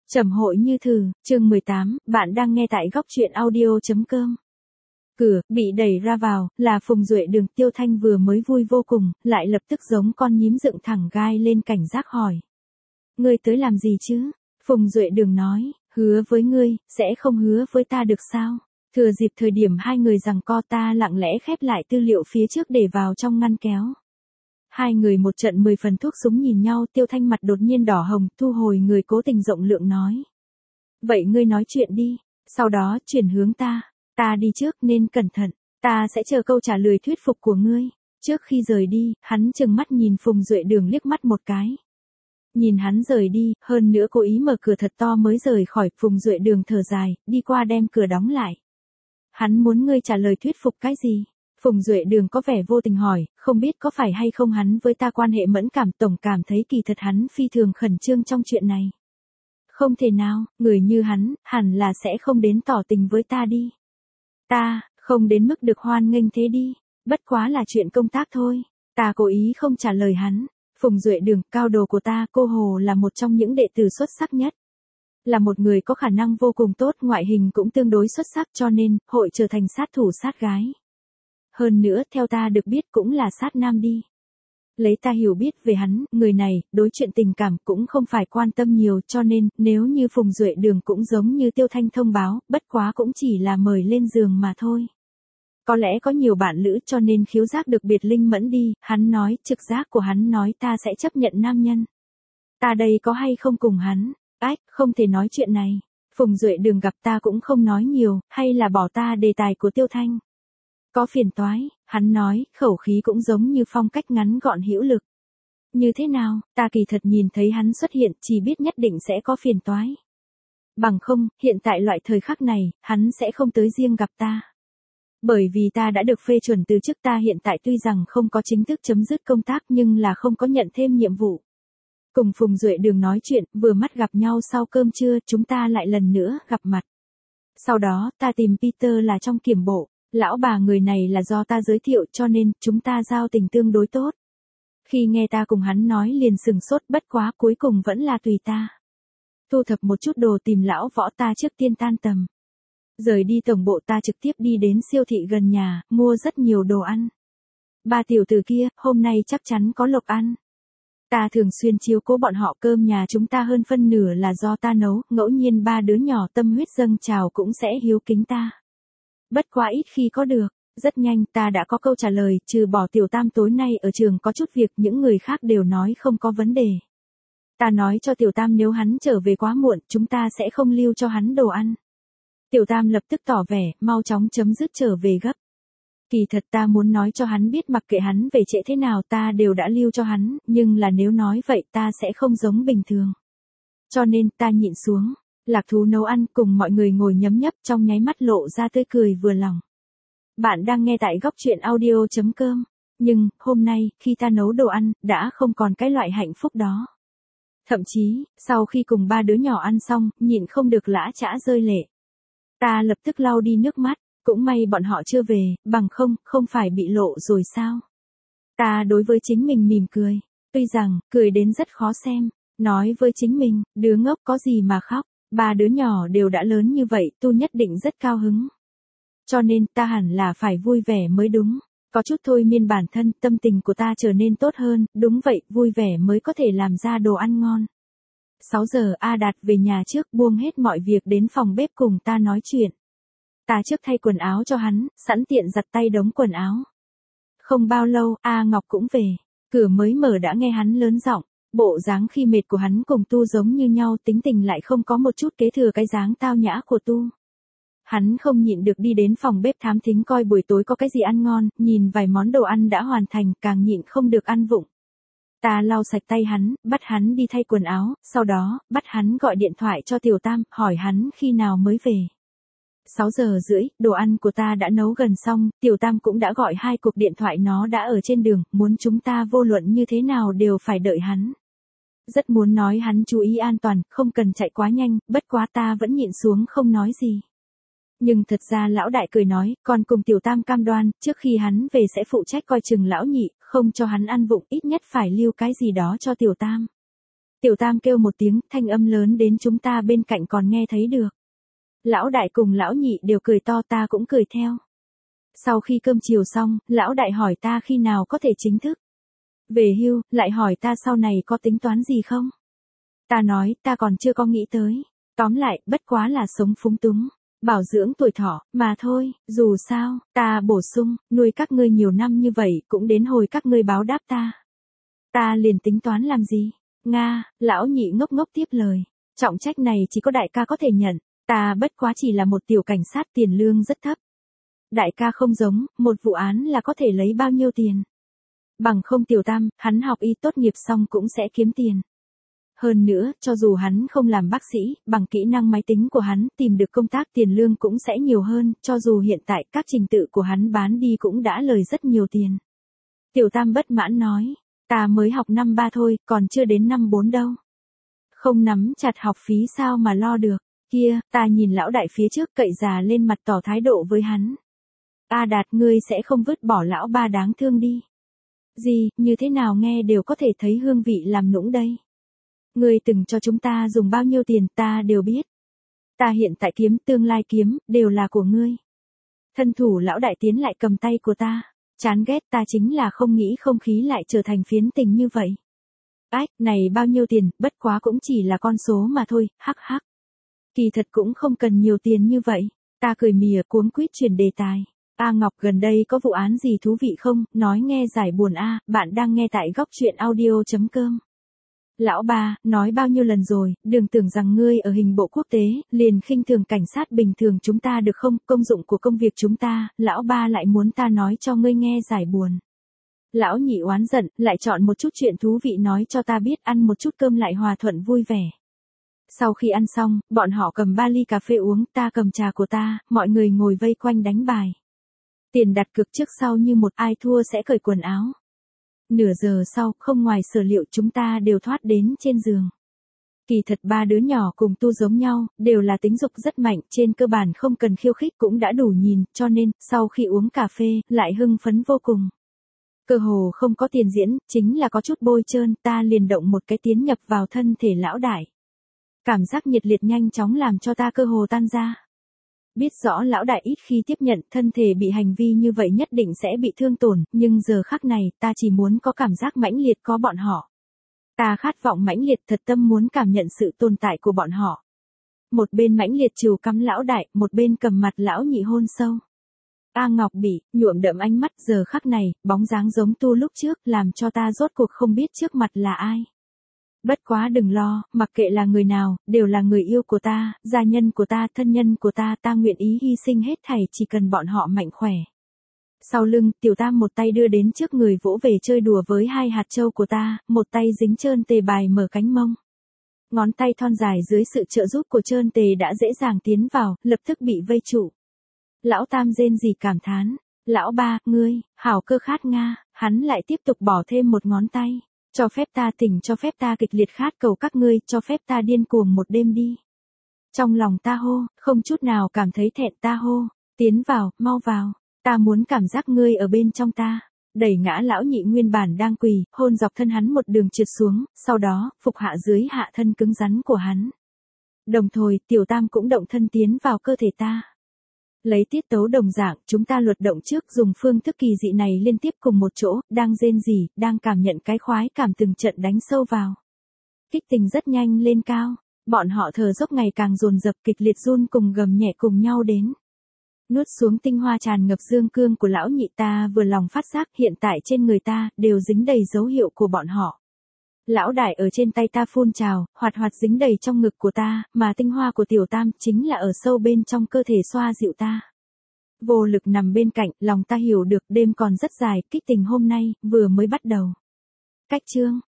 Trầm hội như thử, chương 18, bạn đang nghe tại góc truyện audio.com. Cửa, bị đẩy ra vào, là Phùng Duệ Đường. Tiêu Thanh vừa mới vui vô cùng, lại lập tức giống con nhím dựng thẳng gai lên cảnh giác hỏi. Ngươi tới làm gì chứ? Phùng Duệ Đường nói, hứa với ngươi, sẽ không hứa với ta được sao? Thừa dịp thời điểm hai người giằng co, ta lặng lẽ khép lại tư liệu phía trước để vào trong ngăn kéo. Hai người một trận 10 phần thuốc súng nhìn nhau. Tiêu Thanh mặt đột nhiên đỏ hồng, thu hồi người cố tình rộng lượng nói. Vậy ngươi nói chuyện đi, sau đó chuyển hướng ta đi trước nên cẩn thận, ta sẽ chờ câu trả lời thuyết phục của ngươi. Trước khi rời đi, hắn trừng mắt nhìn Phùng Duệ Đường liếc mắt một cái. Nhìn hắn rời đi, hơn nữa cố ý mở cửa thật to mới rời khỏi. Phùng Duệ Đường thở dài, đi qua đem cửa đóng lại. Hắn muốn ngươi trả lời thuyết phục cái gì? Phùng Duệ Đường có vẻ vô tình hỏi, không biết có phải hay không hắn với ta quan hệ mẫn cảm, tổng cảm thấy kỳ thật hắn phi thường khẩn trương trong chuyện này. Không thể nào, người như hắn, hẳn là sẽ không đến tỏ tình với ta đi. Ta, không đến mức được hoan nghênh thế đi, bất quá là chuyện công tác thôi. Ta cố ý không trả lời hắn. Phùng Duệ Đường, cao đồ của ta, cô Hồ là một trong những đệ tử xuất sắc nhất. Là một người có khả năng vô cùng tốt, ngoại hình cũng tương đối xuất sắc, cho nên, hội trở thành sát thủ sát gái. Hơn nữa, theo ta được biết cũng là sát nam đi. Lấy ta hiểu biết về hắn, người này, đối chuyện tình cảm cũng không phải quan tâm nhiều, cho nên, nếu như Phùng Duệ Đường cũng giống như Tiêu Thanh thông báo, bất quá cũng chỉ là mời lên giường mà thôi. Có lẽ có nhiều bạn lữ cho nên khiếu giác được biệt linh mẫn đi, hắn nói, trực giác của hắn nói ta sẽ chấp nhận nam nhân. Ta đây có hay không cùng hắn? Ách, không thể nói chuyện này. Phùng Duệ Đường gặp ta cũng không nói nhiều, hay là bỏ ta đề tài của Tiêu Thanh. Có phiền toái, hắn nói, khẩu khí cũng giống như phong cách ngắn gọn hữu lực. Như thế nào, ta kỳ thật nhìn thấy hắn xuất hiện, chỉ biết nhất định sẽ có phiền toái. Bằng không, hiện tại loại thời khắc này, hắn sẽ không tới riêng gặp ta. Bởi vì ta đã được phê chuẩn từ chức, ta hiện tại tuy rằng không có chính thức chấm dứt công tác nhưng là không có nhận thêm nhiệm vụ. Cùng Phùng Duệ Đường nói chuyện, vừa mắt gặp nhau sau cơm trưa, chúng ta lại lần nữa gặp mặt. Sau đó, ta tìm Peter là trong kiểm bộ. Lão bà người này là do ta giới thiệu, cho nên, chúng ta giao tình tương đối tốt. Khi nghe ta cùng hắn nói liền sừng sốt, bất quá cuối cùng vẫn là tùy ta. Thu thập một chút đồ tìm lão võ, ta trước tiên tan tầm. Rời đi tổng bộ, ta trực tiếp đi đến siêu thị gần nhà, mua rất nhiều đồ ăn. Ba tiểu tử kia, hôm nay chắc chắn có lộc ăn. Ta thường xuyên chiếu cố bọn họ, cơm nhà chúng ta hơn phân nửa là do ta nấu, ngẫu nhiên ba đứa nhỏ tâm huyết dâng trào cũng sẽ hiếu kính ta. Bất quá ít khi có được, rất nhanh ta đã có câu trả lời, trừ bỏ Tiểu Tam tối nay ở trường có chút việc, những người khác đều nói không có vấn đề. Ta nói cho Tiểu Tam nếu hắn trở về quá muộn, chúng ta sẽ không lưu cho hắn đồ ăn. Tiểu Tam lập tức tỏ vẻ, mau chóng chấm dứt trở về gấp. Kỳ thật ta muốn nói cho hắn biết mặc kệ hắn về trễ thế nào ta đều đã lưu cho hắn, nhưng là nếu nói vậy ta sẽ không giống bình thường. Cho nên ta nhịn xuống. Lạc Thú nấu ăn cùng mọi người ngồi nhấm nhấp, trong nháy mắt lộ ra tươi cười vừa lòng. Bạn đang nghe tại góc truyện audio.com. Nhưng, hôm nay, khi ta nấu đồ ăn, đã không còn cái loại hạnh phúc đó. Thậm chí, sau khi cùng ba đứa nhỏ ăn xong, nhịn không được lã chã rơi lệ. Ta lập tức lau đi nước mắt, cũng may bọn họ chưa về, bằng không phải bị lộ rồi sao. Ta đối với chính mình mỉm cười. Tuy rằng, cười đến rất khó xem. Nói với chính mình, đứa ngốc có gì mà khóc. Ba đứa nhỏ đều đã lớn như vậy, tu nhất định rất cao hứng. Cho nên, ta hẳn là phải vui vẻ mới đúng. Có chút thôi miên bản thân, tâm tình của ta trở nên tốt hơn, đúng vậy, vui vẻ mới có thể làm ra đồ ăn ngon. 6 giờ, A Đạt về nhà trước, buông hết mọi việc đến phòng bếp cùng ta nói chuyện. Ta trước thay quần áo cho hắn, sẵn tiện giặt tay đống quần áo. Không bao lâu, A Ngọc cũng về. Cửa mới mở đã nghe hắn lớn giọng. Bộ dáng khi mệt của hắn cùng Tu giống như nhau, tính tình lại không có một chút kế thừa cái dáng tao nhã của Tu. Hắn không nhịn được đi đến phòng bếp thám thính coi buổi tối có cái gì ăn ngon, nhìn vài món đồ ăn đã hoàn thành, càng nhịn không được ăn vụng. Ta lau sạch tay hắn, bắt hắn đi thay quần áo, sau đó, bắt hắn gọi điện thoại cho Tiểu Tam, hỏi hắn khi nào mới về. 6 giờ rưỡi, đồ ăn của ta đã nấu gần xong, Tiểu Tam cũng đã gọi 2 cuộc điện thoại, nó đã ở trên đường, muốn chúng ta vô luận như thế nào đều phải đợi hắn. Rất muốn nói hắn chú ý an toàn, không cần chạy quá nhanh, bất quá ta vẫn nhịn xuống không nói gì. Nhưng thật ra lão đại cười nói, còn cùng Tiểu Tam cam đoan, trước khi hắn về sẽ phụ trách coi chừng lão nhị, không cho hắn ăn vụng, ít nhất phải lưu cái gì đó cho Tiểu Tam. Tiểu tam kêu một tiếng, thanh âm lớn đến chúng ta bên cạnh còn nghe thấy được. Lão đại cùng lão nhị đều cười to, ta cũng cười theo. Sau khi cơm chiều xong, lão đại hỏi ta khi nào có thể chính thức về hưu, lại hỏi ta sau này có tính toán gì không. Ta nói, ta còn chưa có nghĩ tới. Tóm lại, bất quá là sống phúng túng, bảo dưỡng tuổi thọ, mà thôi, dù sao, ta bổ sung, nuôi các ngươi nhiều năm như vậy, cũng đến hồi các ngươi báo đáp ta. Ta liền tính toán làm gì? Nga, lão nhị ngốc ngốc tiếp lời. Trọng trách này chỉ có đại ca có thể nhận, ta bất quá chỉ là một tiểu cảnh sát tiền lương rất thấp. Đại ca không giống, một vụ án là có thể lấy bao nhiêu tiền. Bằng không tiểu tam, hắn học y tốt nghiệp xong cũng sẽ kiếm tiền. Hơn nữa, cho dù hắn không làm bác sĩ, bằng kỹ năng máy tính của hắn tìm được công tác tiền lương cũng sẽ nhiều hơn, cho dù hiện tại các trình tự của hắn bán đi cũng đã lời rất nhiều tiền. Tiểu tam bất mãn nói, ta mới học năm 3 thôi, còn chưa đến năm 4 đâu. Không nắm chặt học phí sao mà lo được, kia, ta nhìn lão đại phía trước cậy già lên mặt tỏ thái độ với hắn. A Đạt, ngươi sẽ không vứt bỏ lão ba đáng thương đi. Gì, như thế nào nghe đều có thể thấy hương vị làm nũng đây. Ngươi từng cho chúng ta dùng bao nhiêu tiền ta đều biết. Ta hiện tại kiếm, tương lai kiếm, đều là của ngươi. Thân thủ lão đại tiến lại cầm tay của ta. Chán ghét, ta chính là không nghĩ không khí lại trở thành phiến tình như vậy. Ách, này bao nhiêu tiền, bất quá cũng chỉ là con số mà thôi, hắc hắc. Kỳ thật cũng không cần nhiều tiền như vậy. Ta cười mỉa cuống quýt chuyển đề tài. A Ngọc, gần đây có vụ án gì thú vị không, nói nghe giải buồn a, bạn đang nghe tại góc truyện audio.com. Lão ba, nói bao nhiêu lần rồi, đừng tưởng rằng ngươi ở hình bộ quốc tế, liền khinh thường cảnh sát bình thường chúng ta được không, công dụng của công việc chúng ta, lão ba lại muốn ta nói cho ngươi nghe giải buồn. Lão nhị oán giận, lại chọn một chút chuyện thú vị nói cho ta biết, ăn một chút cơm lại hòa thuận vui vẻ. Sau khi ăn xong, bọn họ cầm 3 ly cà phê uống, ta cầm trà của ta, mọi người ngồi vây quanh đánh bài. Tiền đặt cược trước sau như một, ai thua sẽ cởi quần áo. Nửa giờ sau, không ngoài sở liệu chúng ta đều thoát đến trên giường. Kỳ thật 3 đứa nhỏ cùng tu giống nhau, đều là tính dục rất mạnh, trên cơ bản không cần khiêu khích cũng đã đủ nhìn, cho nên, sau khi uống cà phê, lại hưng phấn vô cùng. Cơ hồ không có tiền diễn, chính là có chút bôi trơn, ta liền động một cái tiến nhập vào thân thể lão đại. Cảm giác nhiệt liệt nhanh chóng làm cho ta cơ hồ tan ra. Biết rõ lão đại ít khi tiếp nhận thân thể bị hành vi như vậy nhất định sẽ bị thương tổn, nhưng giờ khắc này ta chỉ muốn có cảm giác mãnh liệt có bọn họ. Ta khát vọng mãnh liệt thật tâm muốn cảm nhận sự tồn tại của bọn họ. Một bên mãnh liệt trìu cắm lão đại, một bên cầm mặt lão nhị hôn sâu. A Ngọc bị nhuộm đậm ánh mắt, giờ khắc này, bóng dáng giống tu lúc trước làm cho ta rốt cuộc không biết trước mặt là ai. Bất quá đừng lo, mặc kệ là người nào, đều là người yêu của ta, gia nhân của ta, thân nhân của ta, ta nguyện ý hy sinh hết thảy chỉ cần bọn họ mạnh khỏe. Sau lưng, tiểu tam một tay đưa đến trước người vỗ về chơi đùa với 2 hạt châu của ta, một tay dính trơn tề bài mở cánh mông. Ngón tay thon dài dưới sự trợ giúp của trơn tề đã dễ dàng tiến vào, lập tức bị vây trụ. Lão tam rên rỉ cảm thán, lão ba, ngươi, hảo cơ khát Nga, hắn lại tiếp tục bỏ thêm một ngón tay. Cho phép ta tỉnh, cho phép ta kịch liệt khát cầu các ngươi, cho phép ta điên cuồng một đêm đi. Trong lòng ta hô, không chút nào cảm thấy thẹn, ta hô, tiến vào, mau vào, ta muốn cảm giác ngươi ở bên trong ta. Đẩy ngã lão nhị nguyên bản đang quỳ, hôn dọc thân hắn một đường trượt xuống, sau đó, phục hạ dưới hạ thân cứng rắn của hắn. Đồng thời, tiểu tam cũng động thân tiến vào cơ thể ta. Lấy tiết tấu đồng dạng, chúng ta luật động trước dùng phương thức kỳ dị này liên tiếp cùng một chỗ, đang rên rỉ, đang cảm nhận cái khoái cảm từng trận đánh sâu vào. Kích tình rất nhanh lên cao, bọn họ thở dốc ngày càng dồn dập, kịch liệt run cùng gầm nhẹ cùng nhau đến. Nuốt xuống tinh hoa tràn ngập dương cương của lão nhị, ta vừa lòng phát giác hiện tại trên người ta đều dính đầy dấu hiệu của bọn họ. Lão đại ở trên tay ta phun trào, hoạt hoạt dính đầy trong ngực của ta, mà tinh hoa của tiểu tam chính là ở sâu bên trong cơ thể xoa dịu ta. Vô lực nằm bên cạnh, lòng ta hiểu được đêm còn rất dài, kích tình hôm nay, vừa mới bắt đầu. Cách chương